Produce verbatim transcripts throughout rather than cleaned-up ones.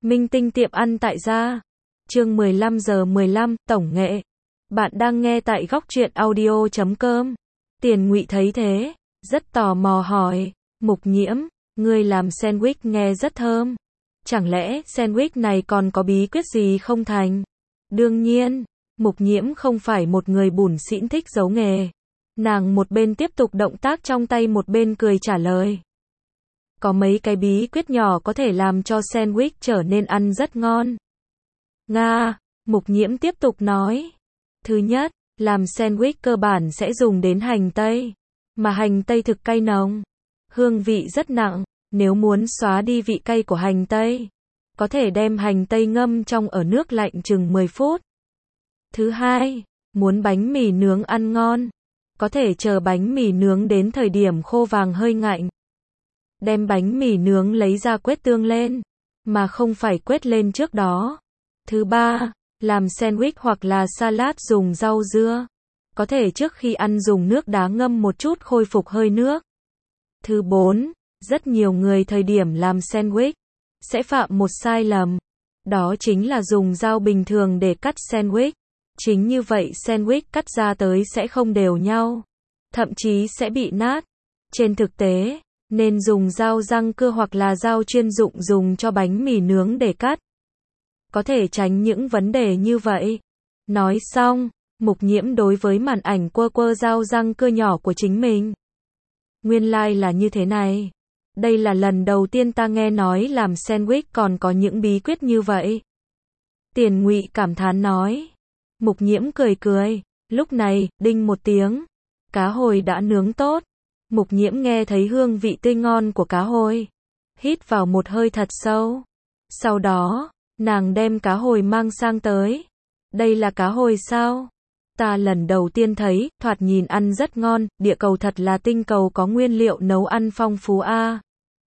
Minh tinh tiệm ăn tại gia. Chương mười lăm giờ mười lăm, tổng nghệ. Bạn đang nghe tại góc truyện audio chấm com. Tiền Ngụy thấy thế, rất tò mò hỏi, Mục Nhiễm, ngươi làm sandwich nghe rất thơm. Chẳng lẽ sandwich này còn có bí quyết gì không thành? Đương nhiên, Mục Nhiễm không phải một người bủn xỉn thích giấu nghề. Nàng một bên tiếp tục động tác trong tay một bên cười trả lời. Có mấy cái bí quyết nhỏ có thể làm cho sandwich trở nên ăn rất ngon. Nga, Mục Nhiễm tiếp tục nói. Thứ nhất, làm sandwich cơ bản sẽ dùng đến hành tây. Mà hành tây thực cay nồng. Hương vị rất nặng, nếu muốn xóa đi vị cay của hành tây, có thể đem hành tây ngâm trong ở nước lạnh chừng mười phút. Thứ hai, muốn bánh mì nướng ăn ngon, có thể chờ bánh mì nướng đến thời điểm khô vàng hơi ngạnh. Đem bánh mì nướng lấy ra quết tương lên, mà không phải quết lên trước đó. Thứ ba, làm sandwich hoặc là salad dùng rau dưa. Có thể trước khi ăn dùng nước đá ngâm một chút khôi phục hơi nước. Thứ bốn, rất nhiều người thời điểm làm sandwich sẽ phạm một sai lầm. Đó chính là dùng dao bình thường để cắt sandwich. Chính như vậy sandwich cắt ra tới sẽ không đều nhau. Thậm chí sẽ bị nát. Trên thực tế, nên dùng dao răng cưa hoặc là dao chuyên dụng dùng cho bánh mì nướng để cắt. Có thể tránh những vấn đề như vậy. Nói xong, Mục Nhiễm đối với màn ảnh quơ quơ dao răng cưa nhỏ của chính mình. Nguyên lai like là như thế này. Đây là lần đầu tiên ta nghe nói làm sandwich còn có những bí quyết như vậy. Tiền Ngụy cảm thán nói. Mục Nhiễm cười cười. Lúc này, đinh một tiếng. Cá hồi đã nướng tốt. Mục Nhiễm nghe thấy hương vị tươi ngon của cá hồi. Hít vào một hơi thật sâu. Sau đó, nàng đem cá hồi mang sang tới. Đây là cá hồi sao? Ta lần đầu tiên thấy, thoạt nhìn ăn rất ngon, địa cầu thật là tinh cầu có nguyên liệu nấu ăn phong phú a.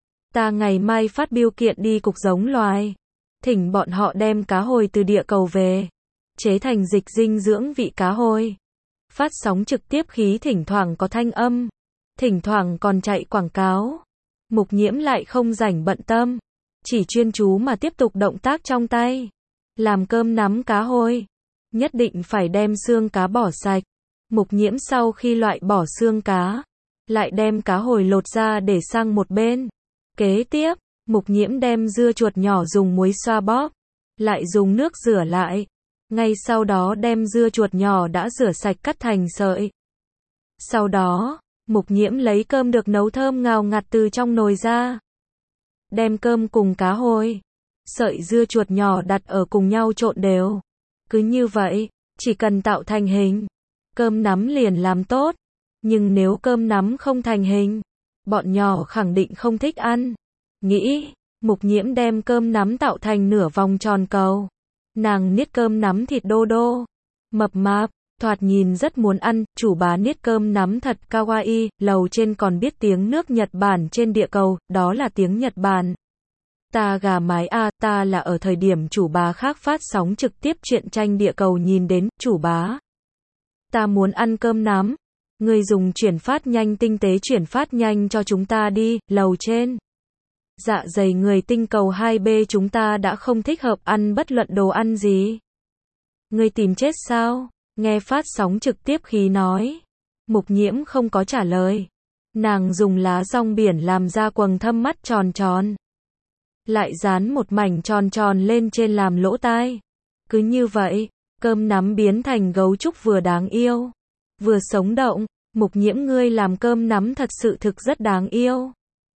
Ta ngày mai phát biêu kiện đi cục giống loài. Thỉnh bọn họ đem cá hồi từ địa cầu về. Chế thành dịch dinh dưỡng vị cá hồi. Phát sóng trực tiếp khí thỉnh thoảng có thanh âm. Thỉnh thoảng còn chạy quảng cáo. Mục Nhiễm lại không rảnh bận tâm. Chỉ chuyên chú mà tiếp tục động tác trong tay. Làm cơm nắm cá hồi. Nhất định phải đem xương cá bỏ sạch. Mục Nhiễm sau khi loại bỏ xương cá, lại đem cá hồi lột ra để sang một bên. Kế tiếp, Mục Nhiễm đem dưa chuột nhỏ dùng muối xoa bóp, lại dùng nước rửa lại. Ngay sau đó đem dưa chuột nhỏ đã rửa sạch cắt thành sợi. Sau đó, Mục Nhiễm lấy cơm được nấu thơm ngào ngạt từ trong nồi ra. Đem cơm cùng cá hồi, sợi dưa chuột nhỏ đặt ở cùng nhau trộn đều. Cứ như vậy, chỉ cần tạo thành hình, cơm nắm liền làm tốt. Nhưng nếu cơm nắm không thành hình, bọn nhỏ khẳng định không thích ăn. Nghĩ, Mục Nhiễm đem cơm nắm tạo thành nửa vòng tròn cầu. Nàng niết cơm nắm thịt đô đô, mập mạp, thoạt nhìn rất muốn ăn. Chủ bá niết cơm nắm thật kawaii. Lầu trên còn biết tiếng nước Nhật Bản trên địa cầu, đó là tiếng Nhật Bản. Ta gà mái a, à, ta là ở thời điểm chủ bá khác phát sóng trực tiếp truyện tranh địa cầu nhìn đến, chủ bá. Ta muốn ăn cơm nắm. Ngươi dùng chuyển phát nhanh tinh tế chuyển phát nhanh cho chúng ta đi, lầu trên. Dạ dày người tinh cầu hai B chúng ta đã không thích hợp ăn bất luận đồ ăn gì. Ngươi tìm chết sao? Nghe phát sóng trực tiếp khí nói. Mục Nhiễm không có trả lời. Nàng dùng lá rong biển làm ra quầng thâm mắt tròn tròn. Lại dán một mảnh tròn tròn lên trên làm lỗ tai. Cứ như vậy, cơm nắm biến thành gấu trúc vừa đáng yêu, vừa sống động. Mục Nhiễm ngươi làm cơm nắm thật sự thực rất đáng yêu.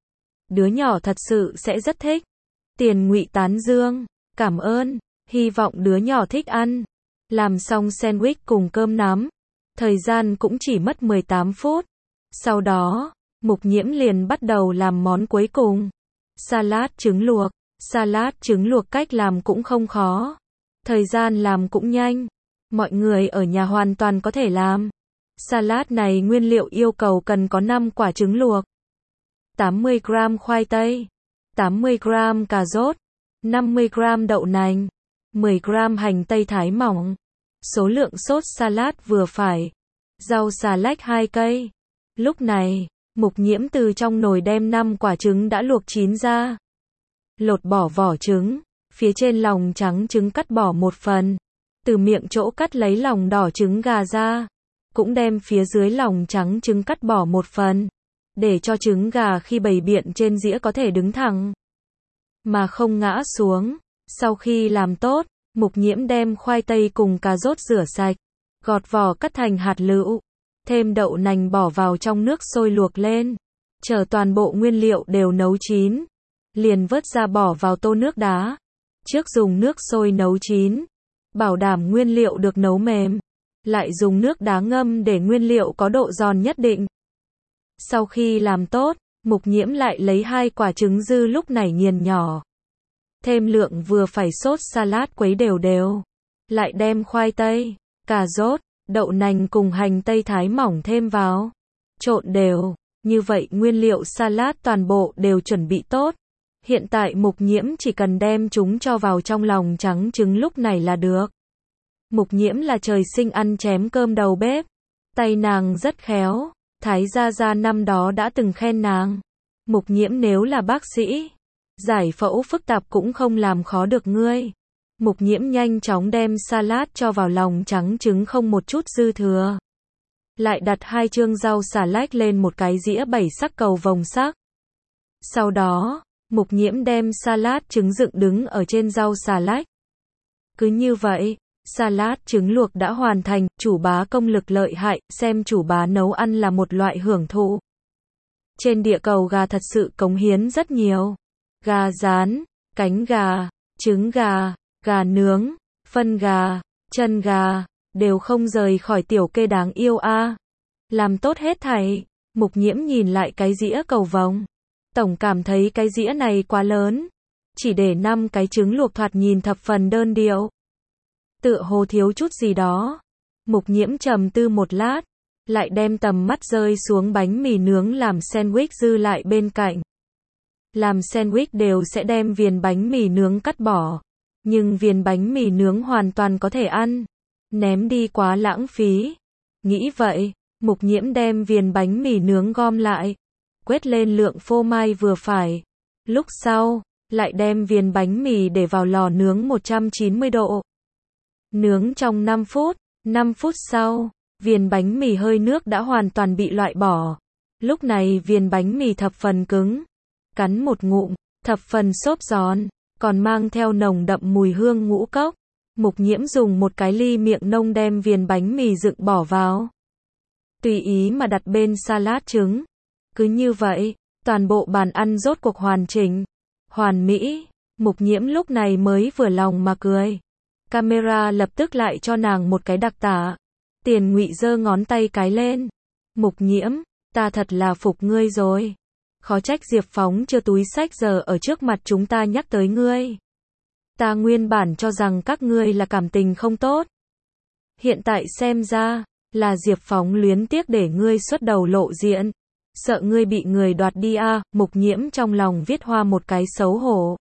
Đứa nhỏ thật sự sẽ rất thích. Tiền Ngụy tán dương. Cảm ơn. Hy vọng đứa nhỏ thích ăn. Làm xong sandwich cùng cơm nắm. Thời gian cũng chỉ mất mười tám phút. Sau đó, Mục Nhiễm liền bắt đầu làm món cuối cùng. Salad trứng luộc. Salad trứng luộc cách làm cũng không khó. Thời gian làm cũng nhanh. Mọi người ở nhà hoàn toàn có thể làm. Salad này nguyên liệu yêu cầu cần có năm quả trứng luộc, tám mươi gam khoai tây, tám mươi gam cà rốt, năm mươi gam đậu nành, mười gam hành tây thái mỏng. Số lượng sốt salad vừa phải. Rau xà lách hai cây. Lúc này, Mục Nhiễm từ trong nồi đem năm quả trứng đã luộc chín ra. Lột bỏ vỏ trứng, Phía trên lòng trắng trứng cắt bỏ một phần. Từ miệng chỗ cắt lấy lòng đỏ trứng gà ra. Cũng đem phía dưới lòng trắng trứng cắt bỏ một phần. Để cho trứng gà khi bày biện trên dĩa có thể đứng thẳng. Mà không ngã xuống. Sau khi làm tốt, Mục Nhiễm đem khoai tây cùng cà rốt rửa sạch. Gọt vỏ cắt thành hạt lựu. Thêm đậu nành bỏ vào trong nước sôi luộc lên. Chờ toàn bộ nguyên liệu đều nấu chín. Liền vớt ra bỏ vào tô nước đá. Trước dùng nước sôi nấu chín. Bảo đảm nguyên liệu được nấu mềm. Lại dùng nước đá ngâm để nguyên liệu có độ giòn nhất định. Sau khi làm tốt, Mục Nhiễm lại lấy hai quả trứng dư lúc này nghiền nhỏ. Thêm lượng vừa phải sốt salad quấy đều đều. Lại đem khoai tây, cà rốt, đậu nành cùng hành tây thái mỏng thêm vào. Trộn đều. Như vậy nguyên liệu salad toàn bộ đều chuẩn bị tốt. Hiện tại Mục Nhiễm chỉ cần đem chúng cho vào trong lòng trắng trứng lúc này là được. Mục Nhiễm là trời sinh ăn chém cơm đầu bếp. Tay nàng rất khéo. Thái Gia Gia năm đó đã từng khen nàng. Mục Nhiễm nếu là bác sĩ, giải phẫu phức tạp cũng không làm khó được ngươi. Mục Nhiễm nhanh chóng đem salad cho vào lòng trắng trứng không một chút dư thừa. Lại đặt hai chương rau xà lách lên một cái dĩa bảy sắc cầu vồng sắc. Sau đó, Mục Nhiễm đem salad trứng dựng đứng ở trên rau xà lách. Cứ như vậy, salad trứng luộc đã hoàn thành, chủ bá công lực lợi hại, xem chủ bá nấu ăn là một loại hưởng thụ. Trên địa cầu gà thật sự cống hiến rất nhiều. Gà rán, cánh gà, trứng gà, gà nướng, phân gà, chân gà, đều không rời khỏi tiểu kê đáng yêu a. Làm tốt hết thảy, Mục Nhiễm nhìn lại cái dĩa cầu vồng. Tổng cảm thấy cái dĩa này quá lớn. Chỉ để năm cái trứng luộc thoạt nhìn thập phần đơn điệu. Tựa hồ thiếu chút gì đó. Mục Nhiễm trầm tư một lát. Lại đem tầm mắt rơi xuống bánh mì nướng làm sandwich dư lại bên cạnh. Làm sandwich đều sẽ đem viền bánh mì nướng cắt bỏ. Nhưng viền bánh mì nướng hoàn toàn có thể ăn. Ném đi quá lãng phí. Nghĩ vậy, Mục Nhiễm đem viền bánh mì nướng gom lại. Quét lên lượng phô mai vừa phải. Lúc sau, lại đem viền bánh mì để vào lò nướng một trăm chín mươi độ. Nướng trong năm phút. năm phút sau, viền bánh mì hơi nước đã hoàn toàn bị loại bỏ. Lúc này viền bánh mì thập phần cứng. Cắn một ngụm, thập phần xốp giòn, còn mang theo nồng đậm mùi hương ngũ cốc. Mục Nhiễm dùng một cái ly miệng nông đem viền bánh mì dựng bỏ vào. Tùy ý mà đặt bên salad trứng. Cứ như vậy, toàn bộ bàn ăn rốt cuộc hoàn chỉnh, hoàn mỹ. Mục Nhiễm lúc này mới vừa lòng mà cười. Camera lập tức lại cho nàng một cái đặc tả. Tiền Ngụy giơ ngón tay cái lên. Mục Nhiễm, ta thật là phục ngươi rồi. Khó trách Diệp Phóng chưa túi sách giờ ở trước mặt chúng ta nhắc tới ngươi. Ta nguyên bản cho rằng các ngươi là cảm tình không tốt. Hiện tại xem ra, là Diệp Phóng luyến tiếc để ngươi xuất đầu lộ diện. Sợ ngươi bị người đoạt đi a. À, Mục Nhiễm trong lòng viết hoa một cái xấu hổ.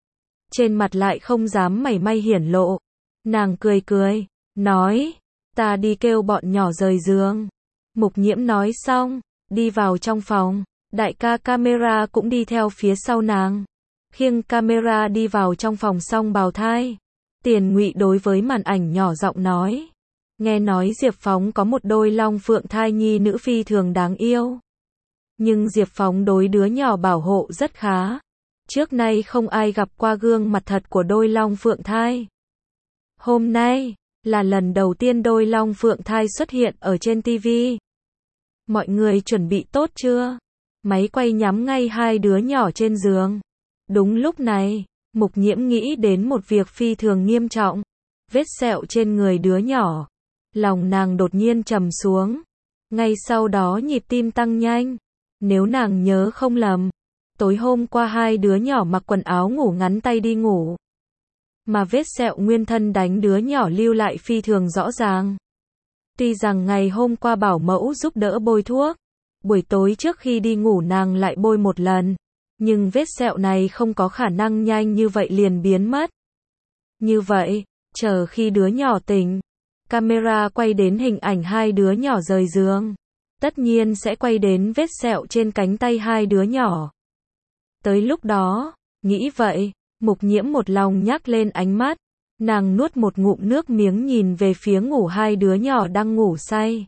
Trên mặt lại không dám mảy may hiển lộ. Nàng cười cười, nói, ta đi kêu bọn nhỏ rời giường. Mục Nhiễm nói xong, đi vào trong phòng. Đại ca camera cũng đi theo phía sau nàng. Khiêng camera đi vào trong phòng xong bào thai. Tiền Ngụy đối với màn ảnh nhỏ giọng nói. Nghe nói Diệp Phóng có một đôi long phượng thai nhi nữ phi thường đáng yêu. Nhưng Diệp Phóng đối đứa nhỏ bảo hộ rất khá. Trước nay không ai gặp qua gương mặt thật của đôi long phượng thai. Hôm nay, là lần đầu tiên đôi long phượng thai xuất hiện ở trên ti vi. Mọi người chuẩn bị tốt chưa? Máy quay nhắm ngay hai đứa nhỏ trên giường. Đúng lúc này, Mục Nhiễm nghĩ đến một việc phi thường nghiêm trọng. Vết sẹo trên người đứa nhỏ. Lòng nàng đột nhiên trầm xuống. Ngay sau đó nhịp tim tăng nhanh. Nếu nàng nhớ không lầm, tối hôm qua hai đứa nhỏ mặc quần áo ngủ ngắn tay đi ngủ. Mà vết sẹo nguyên thân đánh đứa nhỏ lưu lại phi thường rõ ràng. Tuy rằng ngày hôm qua bảo mẫu giúp đỡ bôi thuốc, buổi tối trước khi đi ngủ nàng lại bôi một lần, nhưng vết sẹo này không có khả năng nhanh như vậy liền biến mất. Như vậy, chờ khi đứa nhỏ tỉnh, camera quay đến hình ảnh hai đứa nhỏ rời giường, tất nhiên sẽ quay đến vết sẹo trên cánh tay hai đứa nhỏ. Tới lúc đó, nghĩ vậy, Mục Nhiễm một lòng nhắc lên ánh mắt, nàng nuốt một ngụm nước miếng nhìn về phía ngủ hai đứa nhỏ đang ngủ say.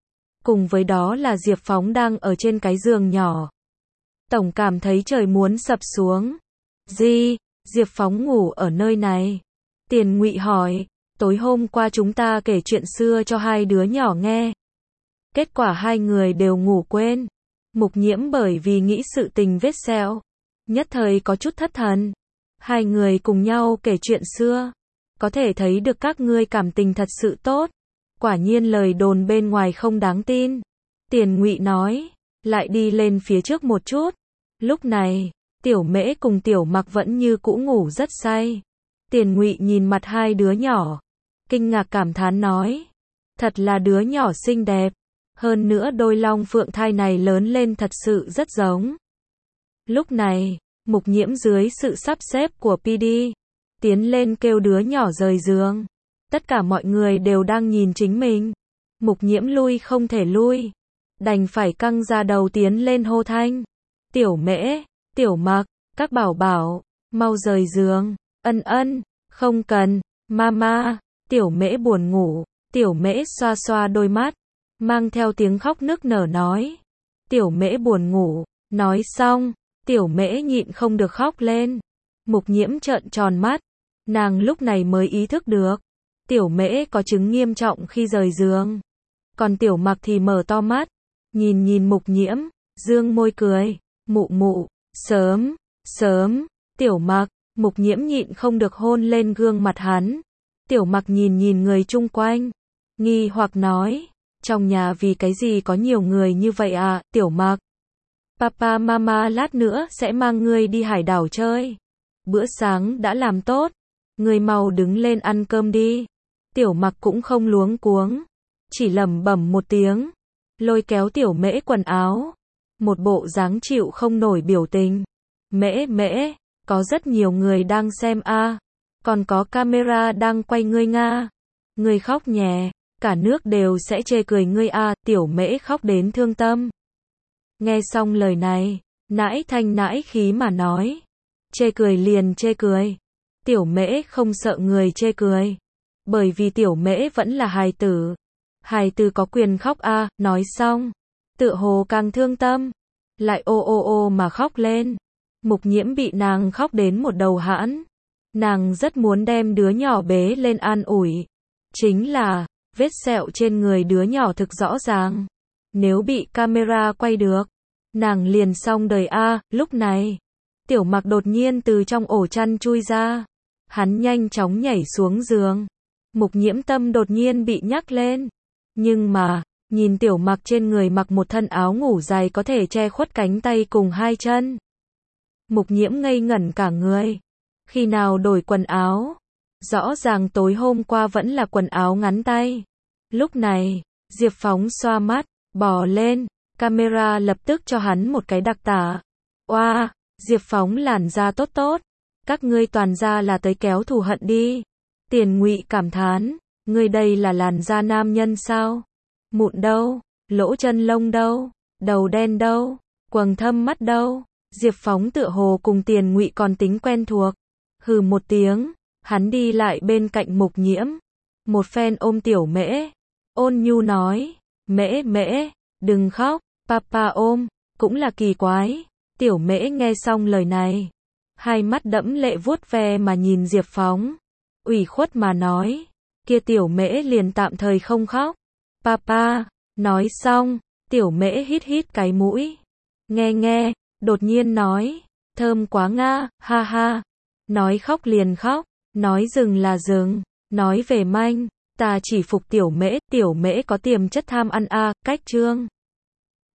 Cùng với đó là Diệp Phóng đang ở trên cái giường nhỏ. Tổng cảm thấy trời muốn sập xuống. Gì? Diệp Phóng ngủ ở nơi này? Tiền Ngụy hỏi, tối hôm qua chúng ta kể chuyện xưa cho hai đứa nhỏ nghe. Kết quả hai người đều ngủ quên. Mục Nhiễm bởi vì nghĩ sự tình vết sẹo, nhất thời có chút thất thần. Hai người cùng nhau kể chuyện xưa, có thể thấy được các ngươi cảm tình thật sự tốt. Quả nhiên lời đồn bên ngoài không đáng tin. Tiền Ngụy nói, lại đi lên phía trước một chút. Lúc này, Tiểu Mễ cùng Tiểu Mặc vẫn như cũ ngủ rất say. Tiền Ngụy nhìn mặt hai đứa nhỏ, kinh ngạc cảm thán nói, thật là đứa nhỏ xinh đẹp. Hơn nữa đôi long phượng thai này lớn lên thật sự rất giống. Lúc này, Mục Nhiễm dưới sự sắp xếp của pê đê, tiến lên kêu đứa nhỏ rời giường. Tất cả mọi người đều đang nhìn chính mình. Mục Nhiễm lui không thể lui, đành phải căng ra đầu tiến lên hô thanh. Tiểu Mễ, Tiểu Mặc, các bảo bảo, mau rời giường. Ân ân, không cần, mama. Tiểu Mễ buồn ngủ. Tiểu Mễ xoa xoa đôi mắt, mang theo tiếng khóc nức nở nói. Tiểu Mễ buồn ngủ. Nói xong, Tiểu Mễ nhịn không được khóc lên. Mục Nhiễm trợn tròn mắt, nàng lúc này mới ý thức được, Tiểu Mễ có chứng nghiêm trọng khi rời giường. Còn Tiểu Mặc thì mở to mắt, nhìn nhìn Mục Nhiễm, dương môi cười, mụ mụ, sớm, sớm. Tiểu Mặc, Mục Nhiễm nhịn không được hôn lên gương mặt hắn. Tiểu Mặc nhìn nhìn người chung quanh, nghi hoặc nói, trong nhà vì cái gì có nhiều người như vậy à? Tiểu Mặc, papa mama lát nữa sẽ mang ngươi đi hải đảo chơi. Bữa sáng đã làm tốt, ngươi mau đứng lên ăn cơm đi. Tiểu Mặc cũng không luống cuống, chỉ lẩm bẩm một tiếng, lôi kéo Tiểu Mễ quần áo, một bộ dáng chịu không nổi biểu tình. Mễ Mễ, có rất nhiều người đang xem a, à. Còn có camera đang quay ngươi nga. Ngươi khóc nhè, cả nước đều sẽ chê cười ngươi a. À. Tiểu Mễ khóc đến thương tâm. Nghe xong lời này, nãi thanh nãi khí mà nói, chê cười liền chê cười. Tiểu Mễ không sợ người chê cười, bởi vì Tiểu Mễ vẫn là hài tử. Hài tử có quyền khóc a. À. Nói xong, tựa hồ càng thương tâm, lại ô ô ô mà khóc lên. Mục Nhiễm bị nàng khóc đến một đầu hãn. Nàng rất muốn đem đứa nhỏ bế lên an ủi. Chính là, vết sẹo trên người đứa nhỏ thực rõ ràng. Nếu bị camera quay được, nàng liền xong đời a. À. Lúc này, Tiểu Mặc đột nhiên từ trong ổ chăn chui ra. Hắn nhanh chóng nhảy xuống giường. Mục Nhiễm tâm đột nhiên bị nhắc lên. Nhưng mà, nhìn Tiểu Mặc trên người mặc một thân áo ngủ dài có thể che khuất cánh tay cùng hai chân. Mục Nhiễm ngây ngẩn cả người. Khi nào đổi quần áo? Rõ ràng tối hôm qua vẫn là quần áo ngắn tay. Lúc này, Diệp Phóng xoa mắt, bò lên, camera lập tức cho hắn một cái đặc tả. Oa, wow, Diệp Phóng làn da tốt tốt, các ngươi toàn ra là tới kéo thù hận đi. Tiền Ngụy cảm thán, ngươi đây là làn da nam nhân sao? Mụn đâu? Lỗ chân lông đâu? Đầu đen đâu? Quầng thâm mắt đâu? Diệp Phóng tựa hồ cùng Tiền Ngụy còn tính quen thuộc. Hừ một tiếng, hắn đi lại bên cạnh Mục Nhiễm, một phen ôm Tiểu Mễ, ôn nhu nói, Mễ Mễ, đừng khóc, papa ôm, cũng là kỳ quái. Tiểu Mễ nghe xong lời này, hai mắt đẫm lệ vuốt ve mà nhìn Diệp Phóng, ủy khuất mà nói, kia Tiểu Mễ liền tạm thời không khóc. Papa, nói xong, Tiểu Mễ hít hít cái mũi, nghe nghe, đột nhiên nói, thơm quá nga, ha ha. Nói khóc liền khóc, nói dừng là dừng, nói về manh, ta chỉ phục Tiểu Mễ. Tiểu Mễ có tiềm chất tham ăn a. Cách chương